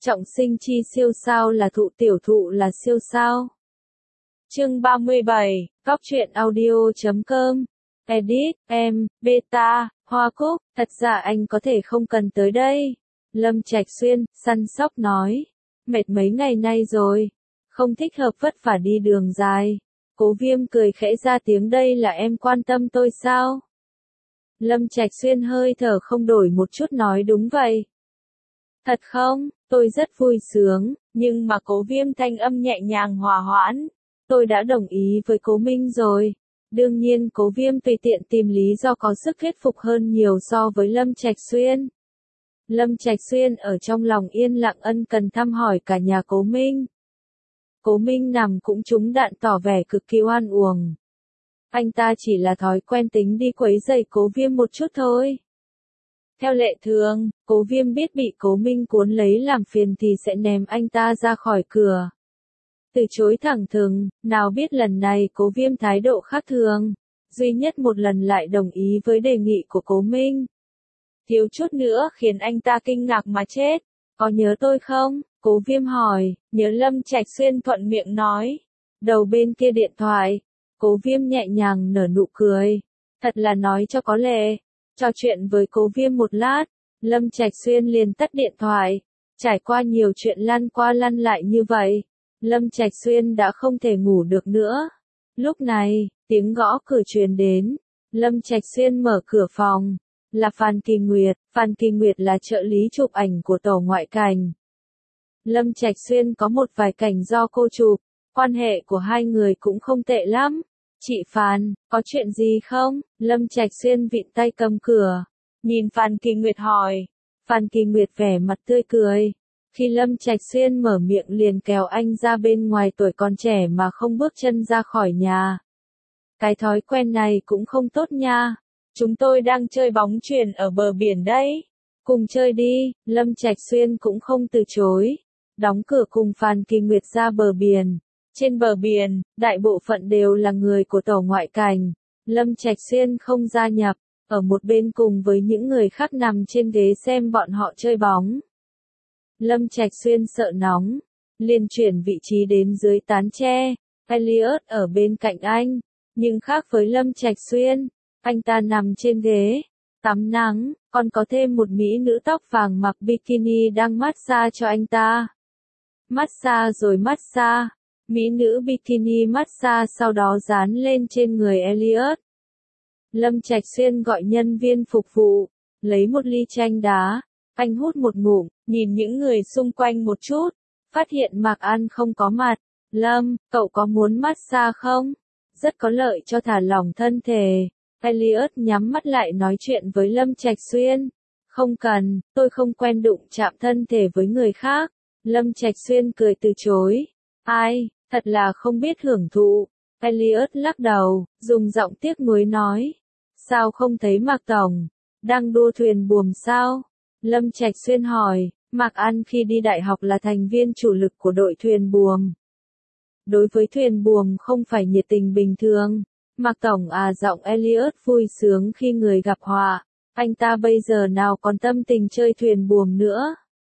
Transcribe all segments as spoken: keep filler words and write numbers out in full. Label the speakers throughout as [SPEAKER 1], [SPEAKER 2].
[SPEAKER 1] Trọng sinh chi siêu sao là thụ, tiểu thụ là siêu sao. Chương ba mươi bảy, Góc truyện audio chấm com. Edit, em, beta, Hoa Cúc, thật ra anh có thể không cần tới đây. Lâm Trạch Xuyên, săn sóc nói. Mệt mấy ngày nay rồi. Không thích hợp vất vả đi đường dài. Cố Viêm cười khẽ ra tiếng, đây là em quan tâm tôi sao? Lâm Trạch Xuyên hơi thở không đổi một chút nói, đúng vậy. Thật không, tôi rất vui sướng, nhưng mà Cố Viêm thanh âm nhẹ nhàng hòa hoãn. Tôi đã đồng ý với Cố Minh rồi. Đương nhiên Cố Viêm tùy tiện tìm lý do có sức thuyết phục hơn nhiều so với Lâm Trạch Xuyên. Lâm Trạch Xuyên ở trong lòng yên lặng ân cần thăm hỏi cả nhà Cố Minh. Cố Minh nằm cũng trúng đạn tỏ vẻ cực kỳ oan uổng. Anh ta chỉ là thói quen tính đi quấy rầy Cố Viêm một chút thôi. Theo lệ thường, Cố Viêm biết bị Cố Minh cuốn lấy làm phiền thì sẽ ném anh ta ra khỏi cửa. Từ chối thẳng thừng, nào biết lần này Cố Viêm thái độ khác thường, duy nhất một lần lại đồng ý với đề nghị của Cố Minh. Thiếu chút nữa khiến anh ta kinh ngạc mà chết. Có nhớ tôi không? Cố Viêm hỏi. Nhớ. Lâm Trạch Xuyên thuận miệng nói. Đầu bên kia điện thoại, Cố Viêm nhẹ nhàng nở nụ cười. Thật là nói cho có lệ. Trò chuyện với Cố Viêm một lát, Lâm Trạch Xuyên liền tắt điện thoại. Trải qua nhiều chuyện lăn qua lăn lại như vậy, Lâm Trạch Xuyên đã không thể ngủ được nữa. Lúc này, tiếng gõ cửa truyền đến. Lâm Trạch Xuyên mở cửa phòng. Là Phan Kỳ Nguyệt. Phan Kỳ Nguyệt là trợ lý chụp ảnh của tổ ngoại cảnh. Lâm Trạch Xuyên có một vài cảnh do cô chụp, quan hệ của hai người cũng không tệ lắm. Chị Phan, có chuyện gì không? Lâm Trạch Xuyên vịn tay cầm cửa, nhìn Phan Kỳ Nguyệt hỏi. Phan Kỳ Nguyệt vẻ mặt tươi cười. Khi Lâm Trạch Xuyên mở miệng liền kéo anh ra bên ngoài, tuổi còn trẻ mà không bước chân ra khỏi nhà. Cái thói quen này cũng không tốt nha. Chúng tôi đang chơi bóng chuyền ở bờ biển đấy. Cùng chơi đi. Lâm Trạch Xuyên cũng không từ chối. Đóng cửa cùng Phan Kỳ Nguyệt ra bờ biển. Trên bờ biển, đại bộ phận đều là người của tổ ngoại cảnh. Lâm Trạch Xuyên không gia nhập, ở một bên cùng với những người khác nằm trên ghế xem bọn họ chơi bóng. Lâm Trạch Xuyên sợ nóng, liền chuyển vị trí đến dưới tán tre. Elliot ở bên cạnh anh, nhưng khác với Lâm Trạch Xuyên, anh ta nằm trên ghế, tắm nắng, còn có thêm một mỹ nữ tóc vàng mặc bikini đang massage cho anh ta. Massage rồi massage, mỹ nữ bikini massage sau đó dán lên trên người Elliot. Lâm Trạch Xuyên gọi nhân viên phục vụ, lấy một ly chanh đá, anh hút một ngụm, nhìn những người xung quanh một chút, phát hiện Mạc An không có mặt. Lâm, cậu có muốn massage không? Rất có lợi cho thả lỏng thân thể. Elliot nhắm mắt lại nói chuyện với Lâm Trạch Xuyên. Không cần, tôi không quen đụng chạm thân thể với người khác. Lâm Trạch Xuyên cười từ chối. Ai, thật là không biết hưởng thụ. Elliot lắc đầu, dùng giọng tiếc nuối nói. Sao không thấy Mạc Tổng? Đang đua thuyền buồm sao? Lâm Trạch Xuyên hỏi. Mạc An khi đi đại học là thành viên chủ lực của đội thuyền buồm. Đối với thuyền buồm không phải nhiệt tình bình thường. Mạc Tổng à, giọng Elliot vui sướng khi người gặp họa. Anh ta bây giờ nào còn tâm tình chơi thuyền buồm nữa.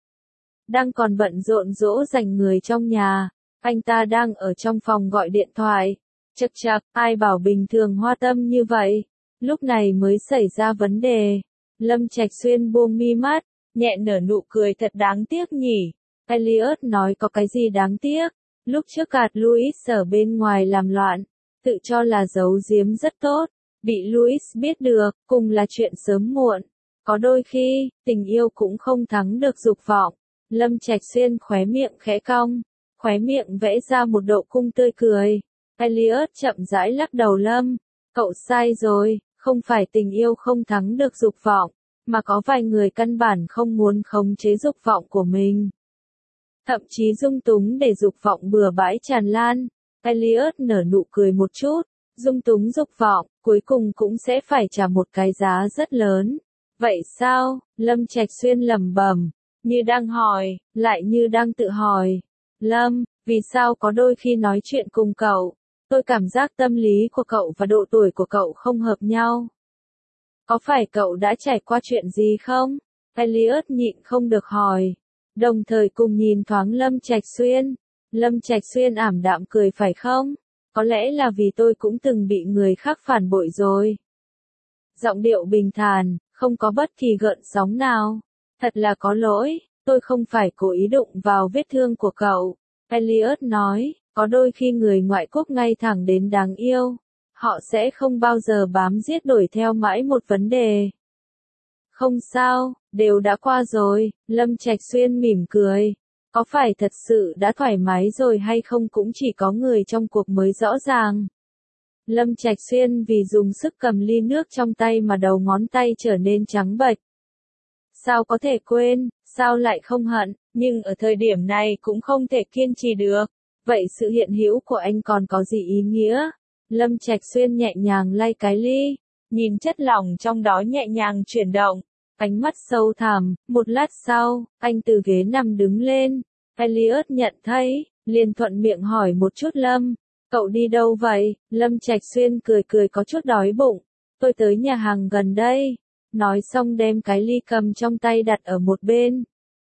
[SPEAKER 1] Đang còn bận rộn dỗ dành người trong nhà. Anh ta đang ở trong phòng gọi điện thoại. Chậc chậc, ai bảo bình thường hoa tâm như vậy. Lúc này mới xảy ra vấn đề. Lâm Trạch Xuyên buông mi mắt, nhẹ nở nụ cười, thật đáng tiếc nhỉ. Elliot nói có cái gì đáng tiếc. Lúc trước gạt Louis ở bên ngoài làm loạn, tự cho là giấu giếm rất tốt, bị Louis biết được, cùng là chuyện sớm muộn. Có đôi khi, tình yêu cũng không thắng được dục vọng. Lâm Trạch Xuyên khóe miệng khẽ cong, khóe miệng vẽ ra một độ cung tươi cười. Elliot chậm rãi lắc đầu. Lâm, cậu sai rồi, không phải tình yêu không thắng được dục vọng, mà có vài người căn bản không muốn khống chế dục vọng của mình. Thậm chí dung túng để dục vọng bừa bãi tràn lan. Elliot nở nụ cười một chút, dung túng dục vọng, cuối cùng cũng sẽ phải trả một cái giá rất lớn. Vậy sao? Lâm Trạch Xuyên lẩm bẩm, như đang hỏi, lại như đang tự hỏi. Lâm, vì sao có đôi khi nói chuyện cùng cậu, tôi cảm giác tâm lý của cậu và độ tuổi của cậu không hợp nhau. Có phải cậu đã trải qua chuyện gì không? Elliot nhịn không được hỏi. đồng thời cùng nhìn thoáng Lâm Trạch Xuyên. Lâm Trạch Xuyên ảm đạm cười phải không? Có lẽ là vì tôi cũng từng bị người khác phản bội rồi. Giọng điệu bình thản, không có bất kỳ gợn sóng nào. Thật là có lỗi, tôi không phải cố ý đụng vào vết thương của cậu. Elliot nói, có đôi khi người ngoại quốc ngay thẳng đến đáng yêu. Họ sẽ không bao giờ bám giết đuổi theo mãi một vấn đề. Không sao, đều đã qua rồi, Lâm Trạch Xuyên mỉm cười. Có phải thật sự đã thoải mái rồi hay không cũng chỉ có người trong cuộc mới rõ ràng. Lâm Trạch Xuyên vì dùng sức cầm ly nước trong tay mà đầu ngón tay trở nên trắng bệch. Sao có thể quên, sao lại không hận, nhưng ở thời điểm này cũng không thể kiên trì được. Vậy sự hiện hữu của anh còn có gì ý nghĩa? Lâm Trạch Xuyên nhẹ nhàng lay cái ly, nhìn chất lỏng trong đó nhẹ nhàng chuyển động, ánh mắt sâu thẳm. Một lát sau, anh từ ghế nằm đứng lên. Elliot nhận thấy, liền thuận miệng hỏi một chút Lâm, cậu đi đâu vậy? Lâm Trạch Xuyên cười cười có chút đói bụng, tôi tới nhà hàng gần đây. Nói xong đem cái ly cầm trong tay đặt ở một bên.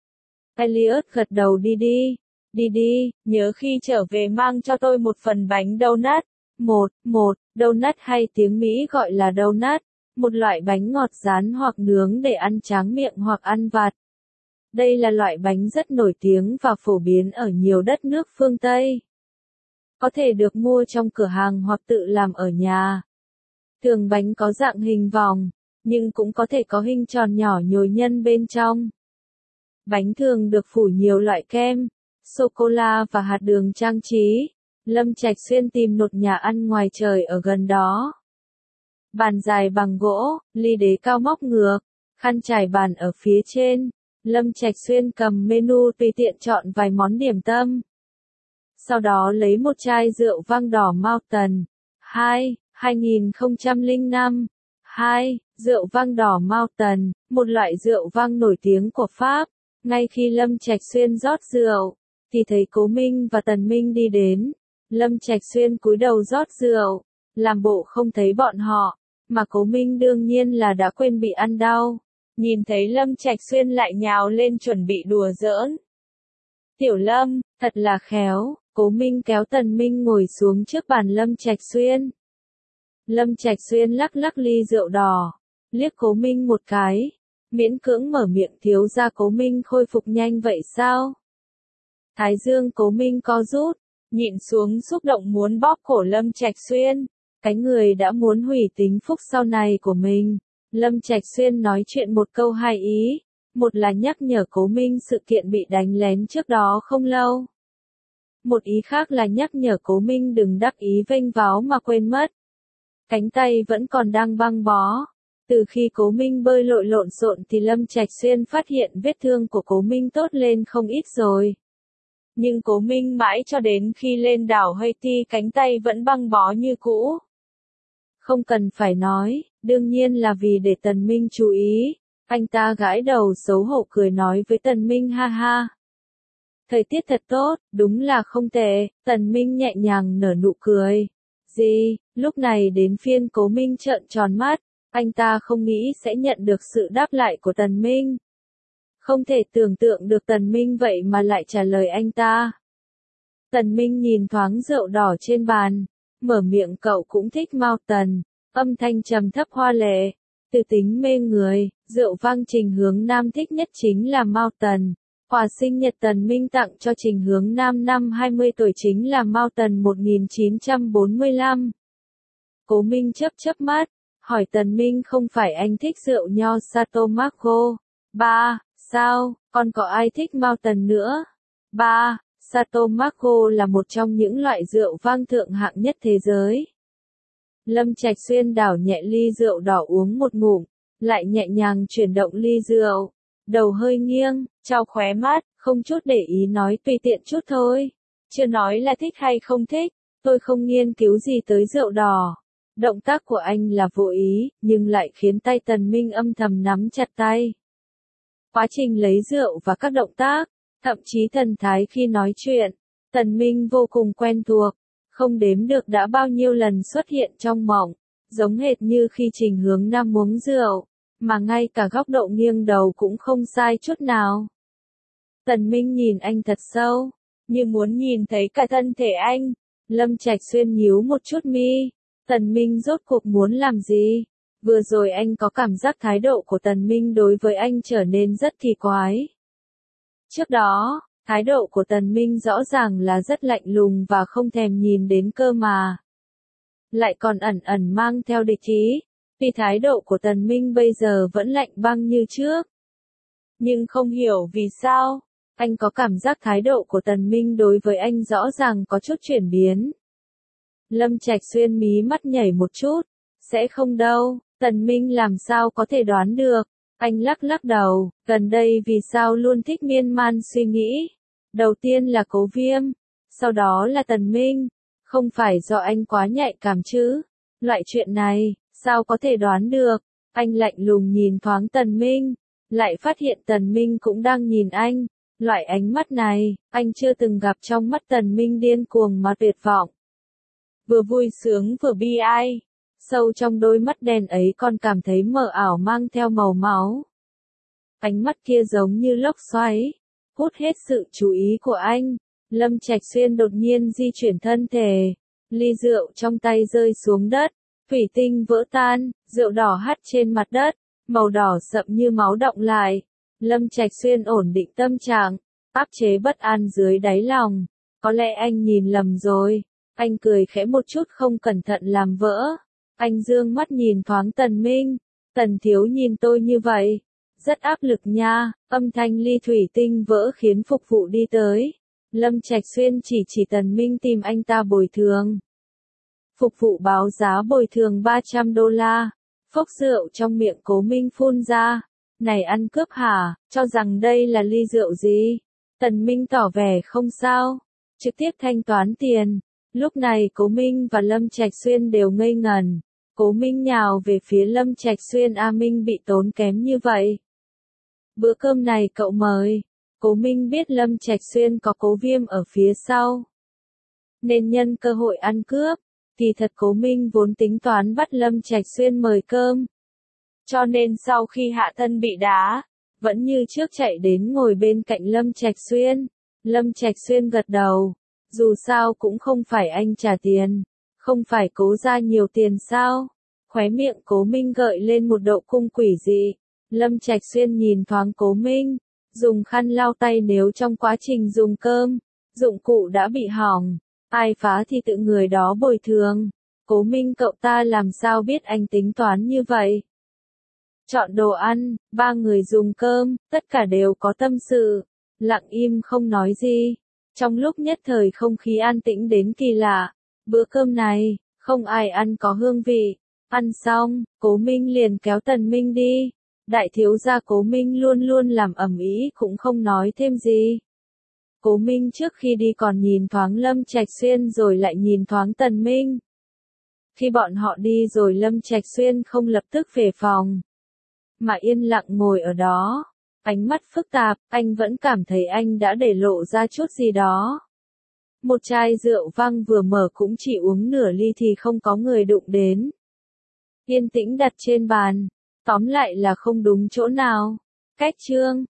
[SPEAKER 1] Elliot gật đầu đi đi, đi đi, nhớ khi trở về mang cho tôi một phần bánh donut. Một, một, donut hay tiếng Mỹ gọi là donut, một loại bánh ngọt rán hoặc nướng để ăn tráng miệng hoặc ăn vặt. Đây là loại bánh rất nổi tiếng và phổ biến ở nhiều đất nước phương Tây. Có thể được mua trong cửa hàng hoặc tự làm ở nhà. Thường bánh có dạng hình vòng, nhưng cũng có thể có hình tròn nhỏ nhồi nhân bên trong. Bánh thường được phủ nhiều loại kem, sô-cô-la và hạt đường trang trí. Lâm Trạch Xuyên tìm một nhà ăn ngoài trời ở gần đó. Bàn dài bằng gỗ, ly đế cao móc ngược, khăn trải bàn ở phía trên. Lâm Trạch Xuyên cầm menu tùy tiện chọn vài món điểm tâm. Sau đó lấy một chai rượu vang đỏ Mountain. hai, hai nghìn không trăm lẻ năm. hai. Rượu vang đỏ Mountain, một loại rượu vang nổi tiếng của Pháp. Ngay khi Lâm Trạch Xuyên rót rượu, thì thấy Cố Minh và Tần Minh đi đến. Lâm Trạch Xuyên cúi đầu rót rượu, làm bộ không thấy bọn họ, mà Cố Minh đương nhiên là đã quên bị ăn đau. Nhìn thấy Lâm Trạch Xuyên lại nhào lên chuẩn bị đùa giỡn. Tiểu Lâm, thật là khéo, Cố Minh kéo Tần Minh ngồi xuống trước bàn Lâm Trạch Xuyên. Lâm Trạch Xuyên lắc lắc ly rượu đỏ, liếc Cố Minh một cái, miễn cưỡng mở miệng thiếu ra Cố Minh khôi phục nhanh vậy sao? Thái dương Cố Minh co rút, nhịn xuống xúc động muốn bóp cổ Lâm Trạch Xuyên, cái người đã muốn hủy tính phúc sau này của mình. Lâm Trạch Xuyên nói chuyện một câu hai ý, một là nhắc nhở Cố Minh sự kiện bị đánh lén trước đó không lâu. Một ý khác là nhắc nhở Cố Minh đừng đắc ý vênh váo mà quên mất. Cánh tay vẫn còn đang băng bó. Từ khi Cố Minh bơi lội lộn xộn thì Lâm Trạch Xuyên phát hiện vết thương của Cố Minh tốt lên không ít rồi. Nhưng Cố Minh mãi cho đến khi lên đảo Haiti cánh tay vẫn băng bó như cũ. Không cần phải nói, đương nhiên là vì để Tần Minh chú ý. Anh ta gãi đầu xấu hổ cười nói với Tần Minh ha ha. Thời tiết thật tốt, đúng là không tệ. Tần Minh nhẹ nhàng nở nụ cười. Gì, lúc này đến phiên Cố Minh trợn tròn mắt, anh ta không nghĩ sẽ nhận được sự đáp lại của Tần Minh. Không thể tưởng tượng được Tần Minh vậy mà lại trả lời anh ta. Tần Minh nhìn thoáng rượu đỏ trên bàn, mở miệng cậu cũng thích Mountain, âm thanh trầm thấp hoa lệ, từ tính mê người, rượu vang Trình Hướng Nam thích nhất chính là Mountain. Quà sinh nhật Tần Minh tặng cho Trình Hướng Nam năm hai mươi tuổi chính là Mountain một nghìn chín trăm bốn mươi lăm. Cố Minh chớp chớp mắt, hỏi Tần Minh không phải anh thích rượu nho Sato Marco. Ba, sao, còn có ai thích Mountain nữa? Ba, Sato Marco là một trong những loại rượu vang thượng hạng nhất thế giới. Lâm Trạch Xuyên đảo nhẹ ly rượu đỏ uống một ngụm, lại nhẹ nhàng chuyển động ly rượu, đầu hơi nghiêng, trao khóe mắt, không chút để ý nói tùy tiện chút thôi. Chưa nói là thích hay không thích, tôi không nghiên cứu gì tới rượu đỏ. Động tác của anh là vô ý, nhưng lại khiến tay Tần Minh âm thầm nắm chặt tay. Quá trình lấy rượu và các động tác, thậm chí thần thái khi nói chuyện, Tần Minh vô cùng quen thuộc, không đếm được đã bao nhiêu lần xuất hiện trong mộng, giống hệt như khi Trình Hướng Nam uống rượu, mà ngay cả góc độ nghiêng đầu cũng không sai chút nào. Tần Minh nhìn anh thật sâu, như muốn nhìn thấy cả thân thể anh. Lâm Trạch Xuyên nhíu một chút mi. Tần Minh rốt cuộc muốn làm gì? Vừa rồi anh có cảm giác thái độ của Tần Minh đối với anh trở nên rất kỳ quái. Trước đó, thái độ của Tần Minh rõ ràng là rất lạnh lùng và không thèm nhìn đến cơ mà. Lại còn ẩn ẩn mang theo địch ý, vì thái độ của Tần Minh bây giờ vẫn lạnh băng như trước. Nhưng không hiểu vì sao, anh có cảm giác thái độ của Tần Minh đối với anh rõ ràng có chút chuyển biến. Lâm Trạch Xuyên mí mắt nhảy một chút, sẽ không đâu, Tần Minh làm sao có thể đoán được. Anh lắc lắc đầu, gần đây vì sao luôn thích miên man suy nghĩ. Đầu tiên là Cố Viêm, sau đó là Tần Minh, không phải do anh quá nhạy cảm chứ. Loại chuyện này, sao có thể đoán được. Anh lạnh lùng nhìn thoáng Tần Minh, lại phát hiện Tần Minh cũng đang nhìn anh. Loại ánh mắt này, anh chưa từng gặp trong mắt Tần Minh điên cuồng mà tuyệt vọng. Vừa vui sướng vừa bi ai. Sâu trong đôi mắt đen ấy còn cảm thấy mờ ảo mang theo màu máu. Ánh mắt kia giống như lốc xoáy, hút hết sự chú ý của anh. Lâm Trạch Xuyên đột nhiên di chuyển thân thể, ly rượu trong tay rơi xuống đất, thủy tinh vỡ tan, rượu đỏ hắt trên mặt đất, màu đỏ sậm như máu đọng lại. Lâm Trạch Xuyên ổn định tâm trạng, áp chế bất an dưới đáy lòng. Có lẽ anh nhìn lầm rồi. Anh cười khẽ một chút không cẩn thận làm vỡ. Anh dương mắt nhìn thoáng Tần Minh. Tần thiếu nhìn tôi như vậy. Rất áp lực nha. Âm thanh ly thủy tinh vỡ khiến phục vụ đi tới. Lâm Trạch Xuyên chỉ chỉ Tần Minh tìm anh ta bồi thường. Phục vụ báo giá bồi thường ba trăm đô la. Phốc rượu trong miệng Cố Minh phun ra. Này ăn cướp hả, cho rằng đây là ly rượu gì? Tần Minh tỏ vẻ không sao. Trực tiếp thanh toán tiền. Lúc này Cố Minh và Lâm Trạch Xuyên đều ngây ngẩn. Cố Minh nhào về phía Lâm Trạch Xuyên. A Minh bị tốn kém như vậy. Bữa cơm này cậu mời. Cố Minh biết Lâm Trạch Xuyên có Cố Viêm ở phía sau, nên nhân cơ hội ăn cướp. Thì thật Cố Minh vốn tính toán bắt Lâm Trạch Xuyên mời cơm. Cho nên sau khi hạ thân bị đá, vẫn như trước chạy đến ngồi bên cạnh Lâm Trạch Xuyên. Lâm Trạch Xuyên gật đầu. Dù sao cũng không phải anh trả tiền. Không phải Cố ra nhiều tiền sao? Khóe miệng Cố Minh gợi lên một độ cung quỷ dị. Lâm Trạch Xuyên nhìn thoáng Cố Minh, dùng khăn lau tay nếu trong quá trình dùng cơm, dụng cụ đã bị hỏng. Ai phá thì tự người đó bồi thường. Cố Minh cậu ta làm sao biết anh tính toán như vậy? Chọn đồ ăn, ba người dùng cơm, tất cả đều có tâm sự. Lặng im không nói gì. Trong lúc nhất thời không khí an tĩnh đến kỳ lạ. Bữa cơm này, không ai ăn có hương vị. Ăn xong, Cố Minh liền kéo Tần Minh đi. Đại thiếu gia Cố Minh luôn luôn làm ầm ĩ cũng không nói thêm gì. Cố Minh trước khi đi còn nhìn thoáng Lâm Trạch Xuyên rồi lại nhìn thoáng Tần Minh. Khi bọn họ đi rồi Lâm Trạch Xuyên không lập tức về phòng, mà yên lặng ngồi ở đó. Ánh mắt phức tạp, anh vẫn cảm thấy anh đã để lộ ra chút gì đó. Một chai rượu vang vừa mở cũng chỉ uống nửa ly thì không có người đụng đến. Yên tĩnh đặt trên bàn. Tóm lại là không đúng chỗ nào. Cách chương